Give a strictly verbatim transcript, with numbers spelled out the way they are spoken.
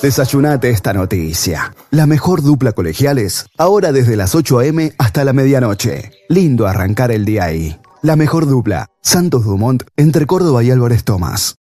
Desayunate esta noticia. La mejor dupla colegiales, ahora desde las ocho a eme hasta la medianoche. Lindo arrancar el día ahí. La mejor dupla, Santos Dumont, entre Córdoba y Álvarez Thomas.